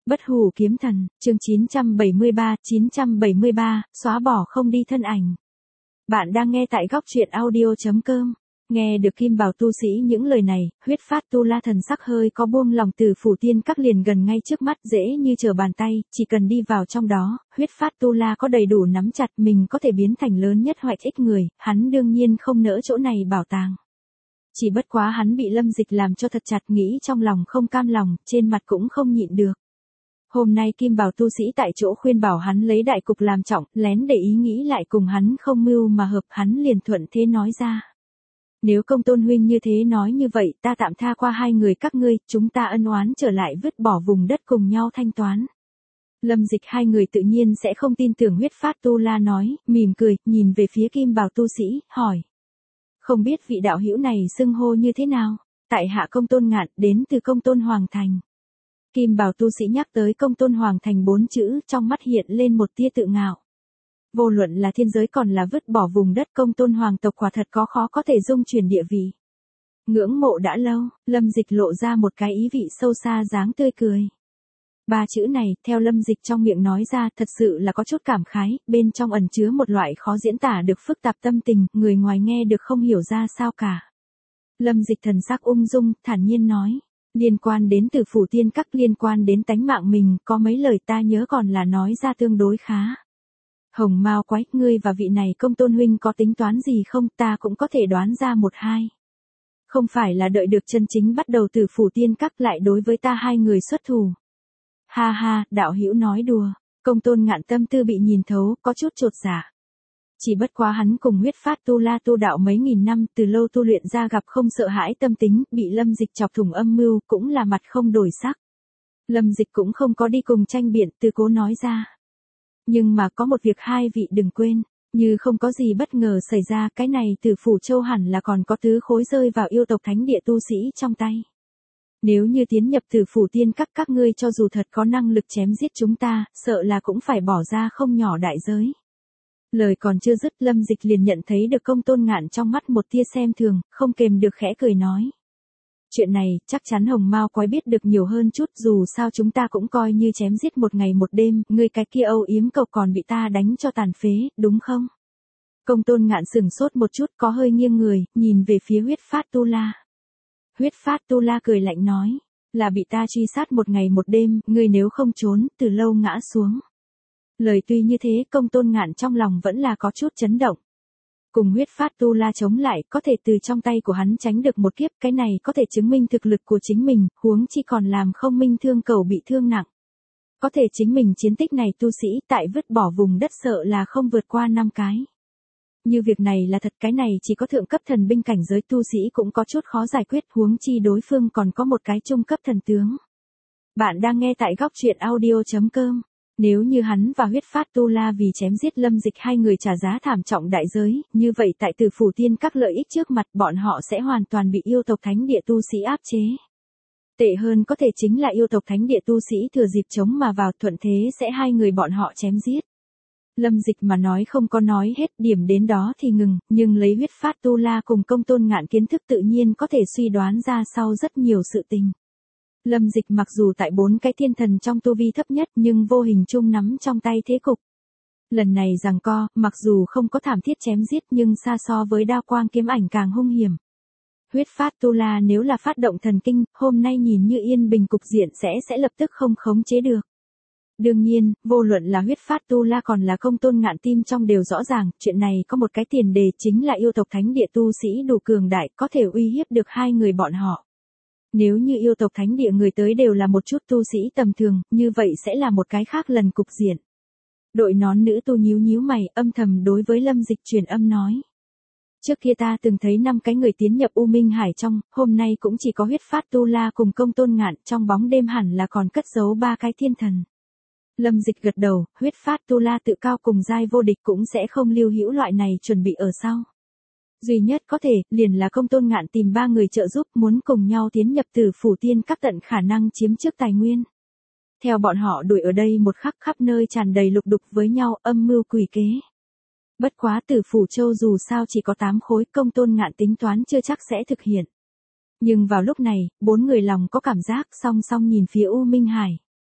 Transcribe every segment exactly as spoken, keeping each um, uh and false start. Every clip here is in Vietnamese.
Bất hủ kiếm thần, chương chín trăm bảy mươi ba, chín trăm bảy mươi ba, xóa bỏ không đi thân ảnh. Bạn đang nghe tại góc truyện audio chấm com. Nghe được Kim Bảo tu sĩ những lời này, huyết phát tu la thần sắc hơi có buông lòng. Từ phủ tiên các liền gần ngay trước mắt, dễ như trở bàn tay, chỉ cần đi vào trong đó, huyết phát tu la có đầy đủ nắm chặt mình có thể biến thành lớn nhất hoạch ích người, hắn đương nhiên không nỡ chỗ này bảo tàng. Chỉ bất quá hắn bị Lâm Dịch làm cho thật chặt, nghĩ trong lòng không cam lòng, trên mặt cũng không nhịn được. Hôm nay Kim Bảo tu sĩ tại chỗ khuyên bảo hắn lấy đại cục làm trọng, lén để ý nghĩ lại cùng hắn không mưu mà hợp, hắn liền thuận thế nói ra. Nếu Công Tôn huynh như thế nói như vậy, ta tạm tha qua hai người các ngươi, chúng ta ân oán trở lại vứt bỏ vùng đất cùng nhau thanh toán. Lâm Dịch hai người tự nhiên sẽ không tin tưởng huyết phát tu la nói, mỉm cười, nhìn về phía Kim Bảo tu sĩ, hỏi. Không biết vị đạo hữu này xưng hô như thế nào? Tại hạ Công Tôn Ngạn, đến từ Công Tôn Hoàng Thành. Kim Bảo tu sĩ nhắc tới Công Tôn Hoàng Thành bốn chữ, trong mắt hiện lên một tia tự ngạo. Vô luận là thiên giới còn là vứt bỏ vùng đất Công Tôn Hoàng tộc quả thật có khó có thể dung chuyển địa vị. Ngưỡng mộ đã lâu, Lâm Dịch lộ ra một cái ý vị sâu xa dáng tươi cười. Ba chữ này, theo Lâm Dịch trong miệng nói ra, thật sự là có chút cảm khái, bên trong ẩn chứa một loại khó diễn tả được phức tạp tâm tình, người ngoài nghe được không hiểu ra sao cả. Lâm Dịch thần sắc ung dung, thản nhiên nói. Liên quan đến Từ phủ tiên các, liên quan đến tánh mạng mình, có mấy lời ta nhớ còn là nói ra tương đối khá. Hồng Mao Quái, ngươi và vị này Công Tôn huynh có tính toán gì không, ta cũng có thể đoán ra một hai. Không phải là đợi được chân chính bắt đầu Từ phủ tiên các lại đối với ta hai người xuất thủ. Ha ha, đạo hữu nói đùa. Công Tôn Ngạn tâm tư bị nhìn thấu, có chút chột dạ. Chỉ bất quá hắn cùng huyết phát tu la tu đạo mấy nghìn năm, từ lâu tu luyện ra gặp không sợ hãi tâm tính, bị Lâm Dịch chọc thủng âm mưu, cũng là mặt không đổi sắc. Lâm Dịch cũng không có đi cùng tranh biện, từ cố nói ra. Nhưng mà có một việc hai vị đừng quên, như không có gì bất ngờ xảy ra, cái này Từ phủ châu hẳn là còn có tứ khối rơi vào yêu tộc thánh địa tu sĩ trong tay. Nếu như tiến nhập Từ phủ tiên các, các ngươi cho dù thật có năng lực chém giết chúng ta, sợ là cũng phải bỏ ra không nhỏ đại giới. Lời còn chưa dứt, Lâm Dịch liền nhận thấy được Công Tôn Ngạn trong mắt một tia xem thường, không kềm được khẽ cười nói. Chuyện này, chắc chắn Hồng Mao Quái biết được nhiều hơn chút, dù sao chúng ta cũng coi như chém giết một ngày một đêm, ngươi cái kia âu yếm cậu còn bị ta đánh cho tàn phế, đúng không? Công Tôn Ngạn sừng sốt một chút, có hơi nghiêng người, nhìn về phía huyết phát tu la. Huyết phát tu la cười lạnh nói, là bị ta truy sát một ngày một đêm, ngươi nếu không trốn, từ lâu ngã xuống. Lời tuy như thế, Công Tôn Ngạn trong lòng vẫn là có chút chấn động. Cùng huyết phát tu la chống lại, có thể từ trong tay của hắn tránh được một kiếp, cái này có thể chứng minh thực lực của chính mình, huống chi còn làm không minh thương cầu bị thương nặng. Có thể chính mình chiến tích này tu sĩ tại vứt bỏ vùng đất sợ là không vượt qua năm cái. Như việc này là thật, cái này chỉ có thượng cấp thần binh cảnh giới tu sĩ cũng có chút khó giải quyết, huống chi đối phương còn có một cái trung cấp thần tướng. Bạn đang nghe tại góc truyện audio chấm com. Nếu như hắn và huyết phát tu la vì chém giết Lâm Dịch hai người trả giá thảm trọng đại giới, như vậy tại Từ phủ tiên các lợi ích trước mặt bọn họ sẽ hoàn toàn bị yêu tộc thánh địa tu sĩ áp chế. Tệ hơn có thể chính là yêu tộc thánh địa tu sĩ thừa dịp chống mà vào, thuận thế sẽ hai người bọn họ chém giết. Lâm Dịch mà nói không có nói hết, điểm đến đó thì ngừng, nhưng lấy huyết phát tu la cùng Công Tôn Ngạn kiến thức tự nhiên có thể suy đoán ra sau rất nhiều sự tình. Lâm Dịch mặc dù tại bốn cái thiên thần trong tu vi thấp nhất nhưng vô hình chung nắm trong tay thế cục. Lần này giằng co, mặc dù không có thảm thiết chém giết nhưng xa so với đao quang kiếm ảnh càng hung hiểm. Huyết phát tu la nếu là phát động thần kinh, hôm nay nhìn như yên bình cục diện sẽ sẽ lập tức không khống chế được. Đương nhiên, vô luận là huyết phát tu la còn là Công Tôn Ngạn tim trong đều rõ ràng, chuyện này có một cái tiền đề chính là yêu tộc thánh địa tu sĩ đủ cường đại có thể uy hiếp được hai người bọn họ. Nếu như yêu tộc thánh địa người tới đều là một chút tu sĩ tầm thường, như vậy sẽ là một cái khác lần cục diện. Đội nón nữ tu nhíu nhíu mày, âm thầm đối với Lâm Dịch truyền âm nói. Trước kia ta từng thấy năm cái người tiến nhập U Minh Hải trong, hôm nay cũng chỉ có huyết phát tu la cùng Công Tôn Ngạn, trong bóng đêm hẳn là còn cất giấu ba cái thiên thần. Lâm Dịch gật đầu, huyết phát tu la tự cao cùng giai vô địch cũng sẽ không lưu hữu loại này chuẩn bị ở sau. Duy nhất có thể, liền là Công Tôn Ngạn tìm ba người trợ giúp muốn cùng nhau tiến nhập Từ phủ tiên các tận khả năng chiếm trước tài nguyên. Theo bọn họ đuổi ở đây một khắc khắp nơi tràn đầy lục đục với nhau, âm mưu quỷ kế. Bất quá Từ phủ châu dù sao chỉ có tám khối, Công Tôn Ngạn tính toán chưa chắc sẽ thực hiện. Nhưng vào lúc này, bốn người lòng có cảm giác song song nhìn phía U Minh Hải.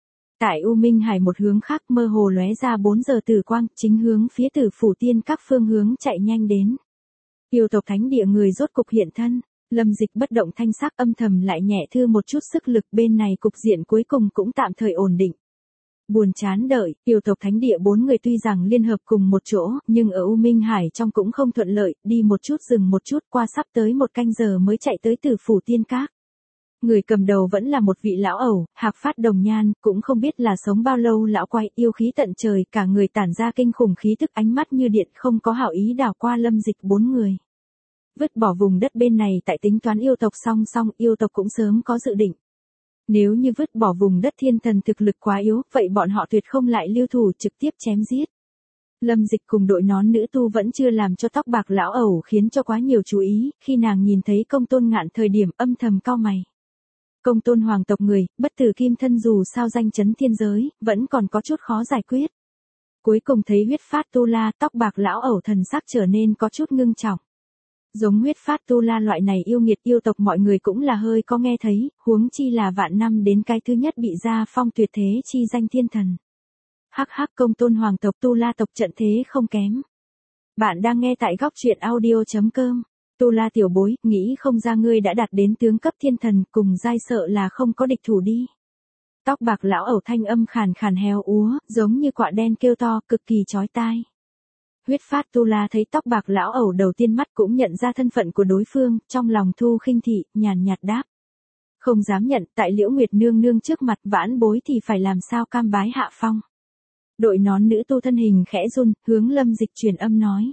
Tại U Minh Hải một hướng khác mơ hồ lóe ra bốn giờ tử quang, chính hướng phía Tử Phủ Tiên các phương hướng chạy nhanh đến. Yêu tộc thánh địa người rốt cục hiện thân, Lâm Dịch bất động thanh sắc âm thầm lại nhẹ thư một chút sức lực, bên này cục diện cuối cùng cũng tạm thời ổn định. Buồn chán đợi, yêu tộc thánh địa bốn người tuy rằng liên hợp cùng một chỗ, nhưng ở U Minh Hải trong cũng không thuận lợi, đi một chút dừng một chút, qua sắp tới một canh giờ mới chạy tới Tử Phủ Tiên các. Người cầm đầu vẫn là một vị lão ẩu, hạc phát đồng nhan, cũng không biết là sống bao lâu lão quay, yêu khí tận trời, cả người tản ra kinh khủng khí tức, ánh mắt như điện, không có hảo ý đảo qua Lâm Dịch bốn người. Vứt bỏ vùng đất bên này tại tính toán yêu tộc song song, yêu tộc cũng sớm có dự định. Nếu như vứt bỏ vùng đất thiên thần thực lực quá yếu, vậy bọn họ tuyệt không lại lưu thủ trực tiếp chém giết. Lâm Dịch cùng đội nón nữ tu vẫn chưa làm cho tóc bạc lão ẩu khiến cho quá nhiều chú ý, khi nàng nhìn thấy Công Tôn Ngạn thời điểm âm thầm cau mày. Công Tôn hoàng tộc người, bất tử kim thân dù sao danh chấn thiên giới, vẫn còn có chút khó giải quyết. Cuối cùng thấy huyết phát tu la, tóc bạc lão ẩu thần sắc trở nên có chút ngưng trọng. Giống huyết phát tu la loại này yêu nghiệt yêu tộc mọi người cũng là hơi có nghe thấy, huống chi là vạn năm đến cái thứ nhất bị gia phong tuyệt thế chi danh thiên thần. Hắc hắc, Công Tôn hoàng tộc tu la tộc trận thế không kém. Bạn đang nghe tại góc truyện audio chấm com. Tu la tiểu bối, nghĩ không ra ngươi đã đạt đến tướng cấp thiên thần, cùng giai sợ là không có địch thủ đi. Tóc bạc lão ẩu thanh âm khàn khàn heo úa, giống như quạ đen kêu to, cực kỳ chói tai. Huyết phát tu la thấy tóc bạc lão ẩu đầu tiên mắt cũng nhận ra thân phận của đối phương, trong lòng thu khinh thị, nhàn nhạt đáp. Không dám nhận, tại Liễu Nguyệt nương nương trước mặt vãn bối thì phải làm sao cam bái hạ phong. Đội nón nữ tu thân hình khẽ run, hướng Lâm Dịch truyền âm nói.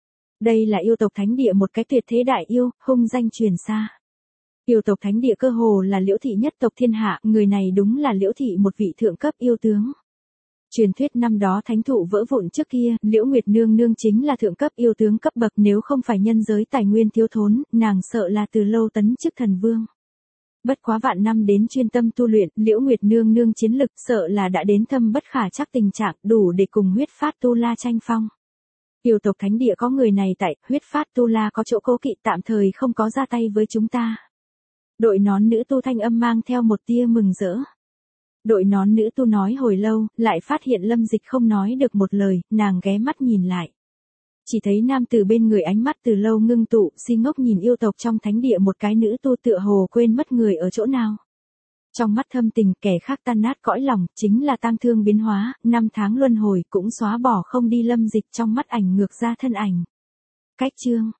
Đây là yêu tộc thánh địa một cái tuyệt thế đại yêu, hung danh truyền xa. Yêu tộc thánh địa cơ hồ là Liễu thị nhất tộc thiên hạ, người này đúng là Liễu thị một vị thượng cấp yêu tướng. Truyền thuyết năm đó thánh thụ vỡ vụn trước kia, Liễu Nguyệt nương nương chính là thượng cấp yêu tướng cấp bậc, nếu không phải nhân giới tài nguyên thiếu thốn, nàng sợ là từ lâu tấn chức thần vương. Bất quá vạn năm đến chuyên tâm tu luyện, Liễu Nguyệt nương nương chiến lực sợ là đã đến thâm bất khả trắc tình trạng, đủ để cùng huyết phát tu la tranh phong. Yêu tộc thánh địa có người này tại, huyết phát tu la có chỗ cố kỵ, tạm thời không có ra tay với chúng ta. Đội nón nữ tu thanh âm mang theo một tia mừng rỡ. Đội nón nữ tu nói hồi lâu, lại phát hiện Lâm Dịch không nói được một lời, nàng ghé mắt nhìn lại. Chỉ thấy nam từ bên người ánh mắt từ lâu ngưng tụ, si ngốc nhìn yêu tộc trong thánh địa một cái nữ tu tựa hồ quên mất người ở chỗ nào. Trong mắt thâm tình, kẻ khác tan nát cõi lòng, chính là tang thương biến hóa, năm tháng luân hồi cũng xóa bỏ không đi Lâm Dịch trong mắt ảnh ngược ra thân ảnh. Cách chương,